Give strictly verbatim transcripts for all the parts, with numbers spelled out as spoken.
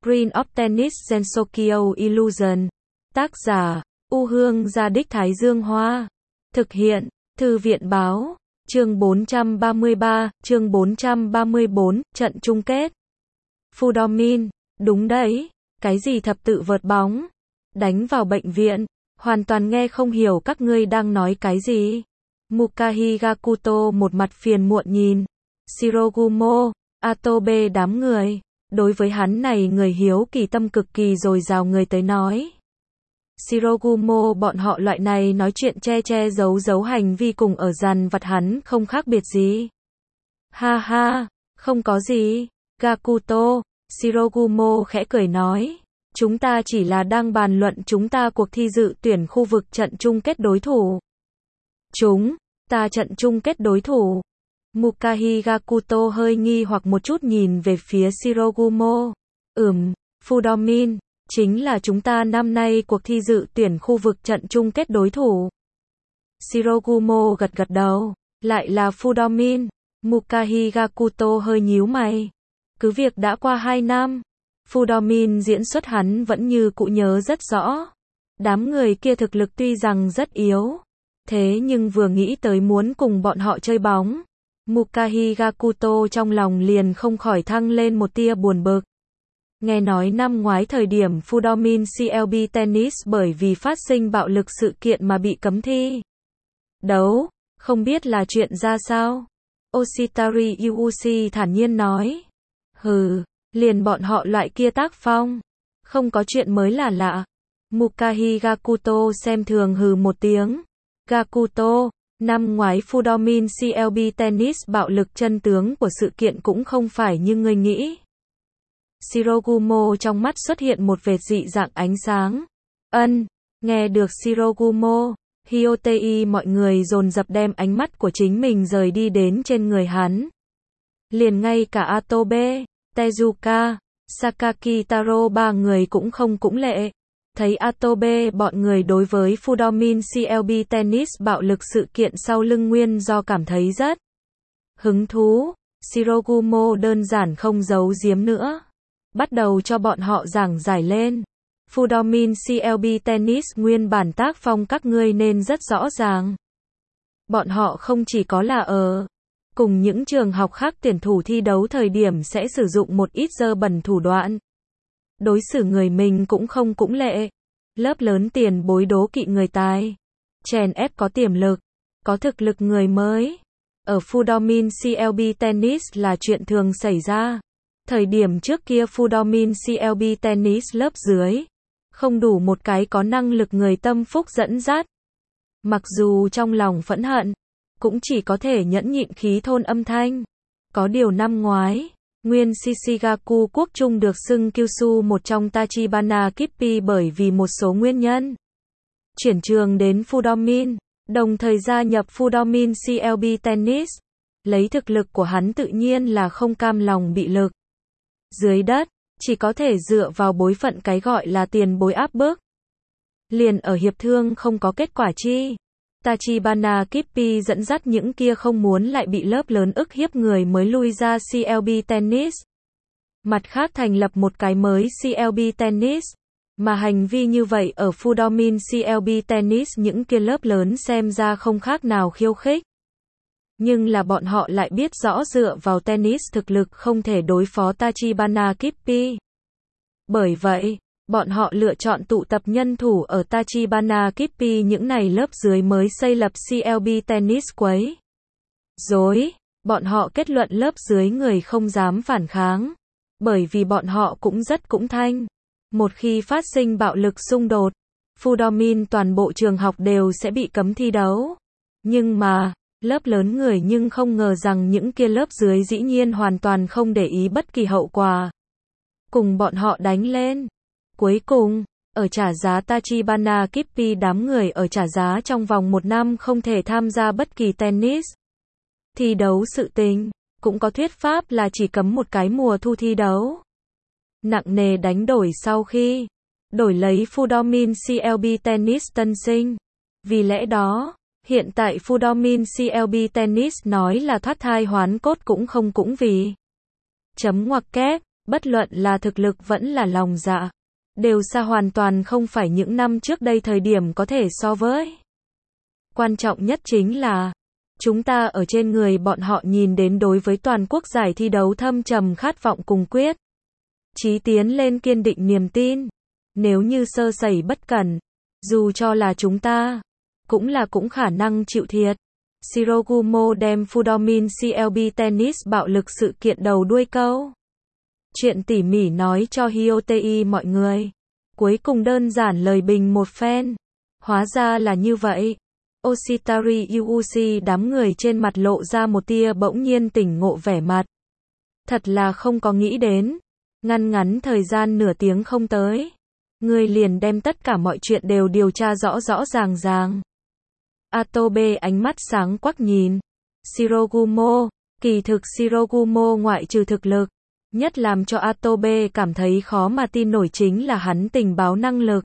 Screen of Tennis Gensokyo Illusion. Tác giả, U Hương Gia Đích Thái Dương Hoa. Thực hiện, Thư viện Báo. Chương bốn trăm ba mươi ba, chương bốn trăm ba mươi bốn, trận chung kết. Fudomin, đúng đấy, cái gì thập tự vợt bóng? Đánh vào bệnh viện, hoàn toàn nghe không hiểu các ngươi đang nói cái gì. Mukahi Gakuto một mặt phiền muộn nhìn Shirogumo, Atobe đám người. Đối với hắn này người hiếu kỳ tâm cực kỳ dồi dào người tới nói. Shirogumo bọn họ loại này nói chuyện che che giấu giấu hành vi cùng ở dàn vặt hắn không khác biệt gì. Ha ha, không có gì. Gakuto, Shirogumo khẽ cười nói. Chúng ta chỉ là đang bàn luận chúng ta cuộc thi dự tuyển khu vực trận chung kết đối thủ. Chúng, ta trận chung kết đối thủ. Mukahi Gakuto hơi nghi hoặc một chút nhìn về phía Shirogumo. Ừm, Fudomin, chính là chúng ta năm nay cuộc thi dự tuyển khu vực trận chung kết đối thủ. Shirogumo gật gật đầu. Lại là Fudomin. Mukahi Gakuto hơi nhíu mày. Cứ việc đã qua hai năm, Fudomin diễn xuất hắn vẫn như cũ nhớ rất rõ. Đám người kia thực lực tuy rằng rất yếu, thế nhưng vừa nghĩ tới muốn cùng bọn họ chơi bóng, Mukahi Gakuto trong lòng liền không khỏi thăng lên một tia buồn bực. Nghe nói năm ngoái thời điểm Fudomin xê lờ bê Tennis bởi vì phát sinh bạo lực sự kiện mà bị cấm thi đấu, không biết là chuyện ra sao? Oshitari Yuuchi thản nhiên nói. Hừ, liền bọn họ loại kia tác phong, không có chuyện mới là lạ. Mukahi Gakuto xem thường hừ một tiếng. Gakuto, năm ngoái Fudomin xê lờ bê Tennis bạo lực chân tướng của sự kiện cũng không phải như ngươi nghĩ. Shirogumo trong mắt xuất hiện một vệt dị dạng ánh sáng. Ân, nghe được Shirogumo, Hyotei mọi người dồn dập đem ánh mắt của chính mình rời đi đến trên người hắn. Liền ngay cả Atobe, Tezuka, Sakaki Taro ba người cũng không cũng lệ. Thấy Atobe bọn người đối với Fudomin xê lờ bê Tennis bạo lực sự kiện sau lưng nguyên do cảm thấy rất hứng thú, Shirogumo đơn giản không giấu giếm nữa. Bắt đầu cho bọn họ giảng giải lên. Fudomin xê lờ bê Tennis nguyên bản tác phong các ngươi nên rất rõ ràng. Bọn họ không chỉ có là ở cùng những trường học khác tuyển thủ thi đấu thời điểm sẽ sử dụng một ít dơ bẩn thủ đoạn. Đối xử người mình cũng không cũng lệ. Lớp lớn tiền bối đố kỵ người tài. Chèn ép có tiềm lực, có thực lực người mới. Ở Fudomin xê lờ bê Tennis là chuyện thường xảy ra. Thời điểm trước kia Fudomin xê lờ bê Tennis lớp dưới, không đủ một cái có năng lực người tâm phúc dẫn dắt. Mặc dù trong lòng phẫn hận, cũng chỉ có thể nhẫn nhịn khí thôn âm thanh. Có điều năm ngoái, nguyên Shishigaku quốc trung được xưng Kyushu một trong Tachibana Kippi bởi vì một số nguyên nhân. Chuyển trường đến Fudomin, đồng thời gia nhập Fudomin xê lờ bê Tennis. Lấy thực lực của hắn tự nhiên là không cam lòng bị lực dưới đất, chỉ có thể dựa vào bối phận cái gọi là tiền bối áp bức. Liền ở hiệp thương không có kết quả chi, Tachibana Kippi dẫn dắt những kia không muốn lại bị lớp lớn ức hiếp người mới lui ra xê lờ bê Tennis. Mặt khác thành lập một cái mới xê lờ bê Tennis, mà hành vi như vậy ở Fudomin xê lờ bê Tennis những kia lớp lớn xem ra không khác nào khiêu khích. Nhưng là bọn họ lại biết rõ dựa vào tennis thực lực không thể đối phó Tachibana Kippi. Bởi vậy, bọn họ lựa chọn tụ tập nhân thủ ở Tachibana Kippi những này lớp dưới mới xây lập xê lờ bê Tennis quấy rối. Bọn họ kết luận lớp dưới người không dám phản kháng, bởi vì bọn họ cũng rất cũng thanh. Một khi phát sinh bạo lực xung đột, Fudomin toàn bộ trường học đều sẽ bị cấm thi đấu. Nhưng mà, lớp lớn người nhưng không ngờ rằng những kia lớp dưới dĩ nhiên hoàn toàn không để ý bất kỳ hậu quả. Cùng bọn họ đánh lên. Cuối cùng, ở trả giá Tachibana Kippi đám người ở trả giá trong vòng một năm không thể tham gia bất kỳ tennis thi đấu sự tình, cũng có thuyết pháp là chỉ cấm một cái mùa thu thi đấu. Nặng nề đánh đổi sau khi đổi lấy Fudomin xê lờ bê Tennis tân sinh. Vì lẽ đó, hiện tại Fudomin xê lờ bê Tennis nói là thoát thai hoán cốt cũng không cũng vì. Chấm ngoặc kép, Bất luận là thực lực vẫn là lòng dạ, đều xa hoàn toàn không phải những năm trước đây thời điểm có thể so với. Quan trọng nhất chính là, chúng ta ở trên người bọn họ nhìn đến đối với toàn quốc giải thi đấu thâm trầm khát vọng cùng quyết chí tiến lên kiên định niềm tin. Nếu như sơ sẩy bất cẩn, dù cho là chúng ta, cũng là cũng khả năng chịu thiệt. Shirogumo đem Fudomin xê lờ bê Tennis bạo lực sự kiện đầu đuôi câu chuyện tỉ mỉ nói cho Hyotei mọi người. Cuối cùng đơn giản lời bình một phen. Hóa ra là như vậy. Oshitari Yuuchi đám người trên mặt lộ ra một tia bỗng nhiên tỉnh ngộ vẻ mặt. Thật là không có nghĩ đến. Ngăn ngắn thời gian nửa tiếng không tới. Người liền đem tất cả mọi chuyện đều điều tra rõ rõ ràng ràng. Atobe ánh mắt sáng quắc nhìn. Shirogumo, kỳ thực Shirogumo ngoại trừ thực lực, nhất làm cho Atobe cảm thấy khó mà tin nổi chính là hắn tình báo năng lực.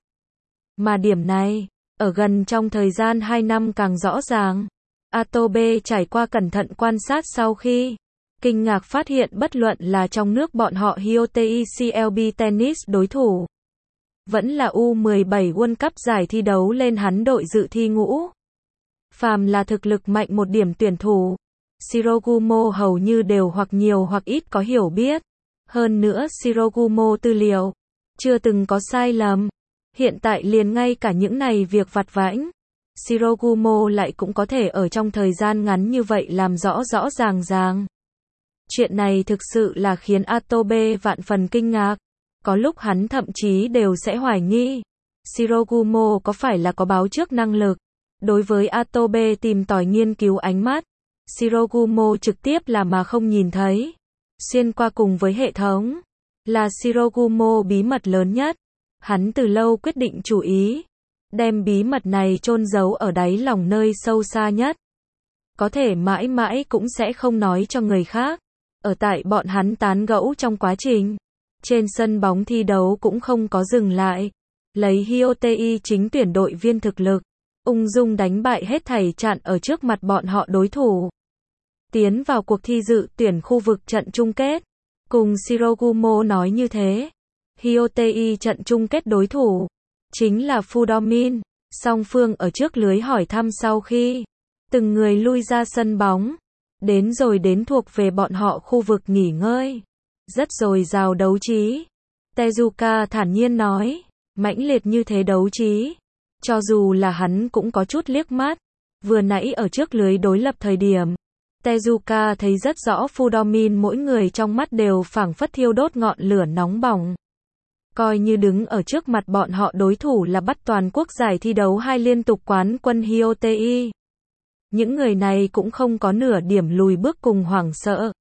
Mà điểm này, ở gần trong thời gian hai năm càng rõ ràng. Atobe trải qua cẩn thận quan sát sau khi kinh ngạc phát hiện bất luận là trong nước bọn họ Hyotei xê lờ bê Tennis đối thủ, vẫn là U mười bảy World Cup giải thi đấu lên hắn đội dự thi ngũ. Phàm là thực lực mạnh một điểm tuyển thủ, Shirogumo hầu như đều hoặc nhiều hoặc ít có hiểu biết. Hơn nữa Shirogumo tư liệu chưa từng có sai lầm. Hiện tại liền ngay cả những này việc vặt vãnh, Shirogumo lại cũng có thể ở trong thời gian ngắn như vậy làm rõ rõ ràng ràng. Chuyện này thực sự là khiến Atobe vạn phần kinh ngạc. Có lúc hắn thậm chí đều sẽ hoài nghi Shirogumo có phải là có báo trước năng lực. Đối với Atobe tìm tòi nghiên cứu ánh mắt, Shirogumo trực tiếp là mà không nhìn thấy. Xuyên qua cùng với hệ thống, là Shirogumo bí mật lớn nhất. Hắn từ lâu quyết định chủ ý, đem bí mật này chôn giấu ở đáy lòng nơi sâu xa nhất. Có thể mãi mãi cũng sẽ không nói cho người khác. Ở tại bọn hắn tán gẫu trong quá trình, trên sân bóng thi đấu cũng không có dừng lại. Lấy Hyotei chính tuyển đội viên thực lực, ung dung đánh bại hết thảy chặn ở trước mặt bọn họ đối thủ. Tiến vào cuộc thi dự tuyển khu vực trận chung kết. Cùng Shirogumo nói như thế. Hyotei trận chung kết đối thủ chính là Fudomin. Song phương ở trước lưới hỏi thăm sau khi từng người lui ra sân bóng, đến rồi đến thuộc về bọn họ khu vực nghỉ ngơi. Rất dồi dào đấu trí. Tezuka thản nhiên nói, mãnh liệt như thế đấu trí, cho dù là hắn cũng có chút liếc mắt. Vừa nãy ở trước lưới đối lập thời điểm, Tezuka thấy rất rõ Fudomin mỗi người trong mắt đều phảng phất thiêu đốt ngọn lửa nóng bỏng. Coi như đứng ở trước mặt bọn họ đối thủ là bắt toàn quốc giải thi đấu hai liên tục quán quân Hyotei. Những người này cũng không có nửa điểm lùi bước cùng hoảng sợ.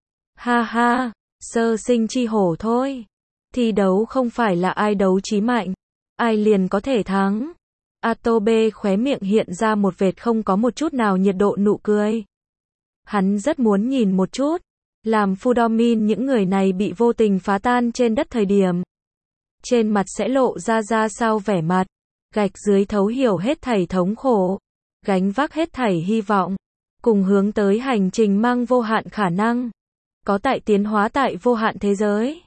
Ha ha, sơ sinh chi hổ thôi. Thi đấu không phải là ai đấu trí mạnh, ai liền có thể thắng. Atobe khóe miệng hiện ra một vệt không có một chút nào nhiệt độ nụ cười. Hắn rất muốn nhìn một chút, làm Fudomin những người này bị vô tình phá tan trên đất thời điểm. Trên mặt sẽ lộ ra ra sao vẻ mặt, gạch dưới thấu hiểu hết thảy thống khổ, gánh vác hết thảy hy vọng, cùng hướng tới hành trình mang vô hạn khả năng, có tại tiến hóa tại vô hạn thế giới.